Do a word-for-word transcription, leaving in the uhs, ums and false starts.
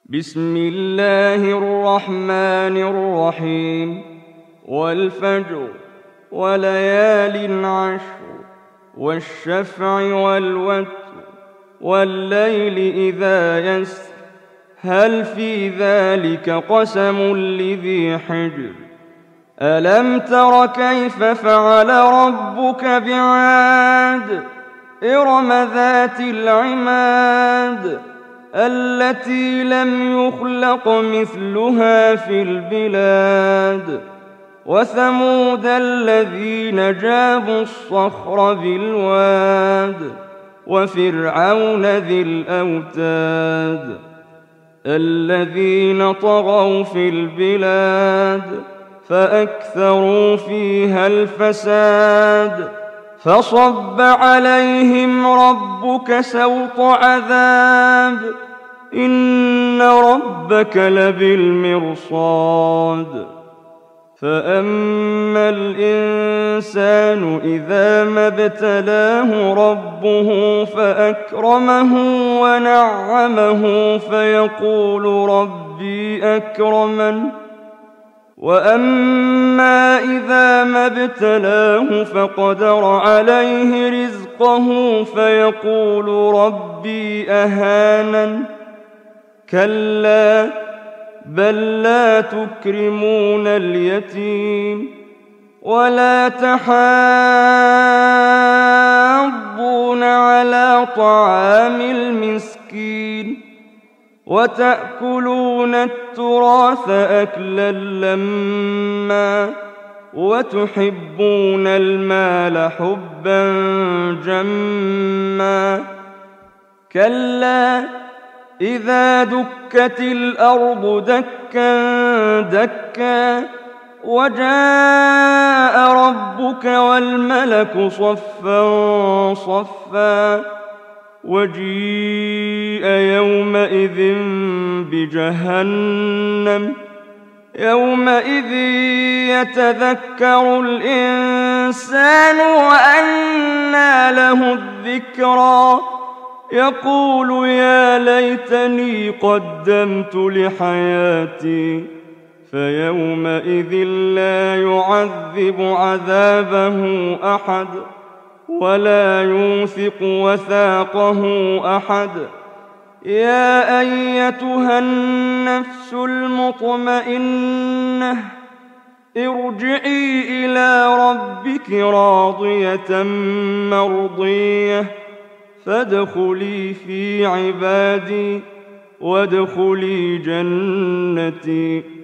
بسم الله الرحمن الرحيم والفجر وليال عشر والشفع والوتر والليل إذا يسر هل في ذلك قسم لذي حجر ألم تر كيف فعل ربك بعاد إرم ذات العماد التي لم يخلق مثلها في البلاد وثمود الذين جابوا الصخر بالواد وفرعون ذي الأوتاد الذين طغوا في البلاد فأكثروا فيها الفساد فصب عليهم ربك سوط عذاب إن ربك لبالمرصاد فأما الإنسان إذا ما ابتلاه ربه فأكرمه ونعمه فيقول ربي أكرمن وأما إذا ما ابتلاه فقدر عليه رزقه فيقول ربي أهانن كلا بل لا تكرمون اليتيم ولا تحاضون على طعام المسكين وتأكلون التراث أكلا لما وتحبون المال حبا جما كلا إذا دكت الأرض دكا دكا وجاء ربك والملك صفا صفا وجيء يومئذ بجهنم يومئذ يتذكر الإنسان وأنى له الذكرى يقول يا ليتني قدمت لحياتي فيومئذ لا يعذب عذابه أحد ولا يوثق وثاقه أحد يا أيتها النفس المطمئنة ارجعي إلى ربك راضية مرضية فادخلي في عبادي وادخلي جنتي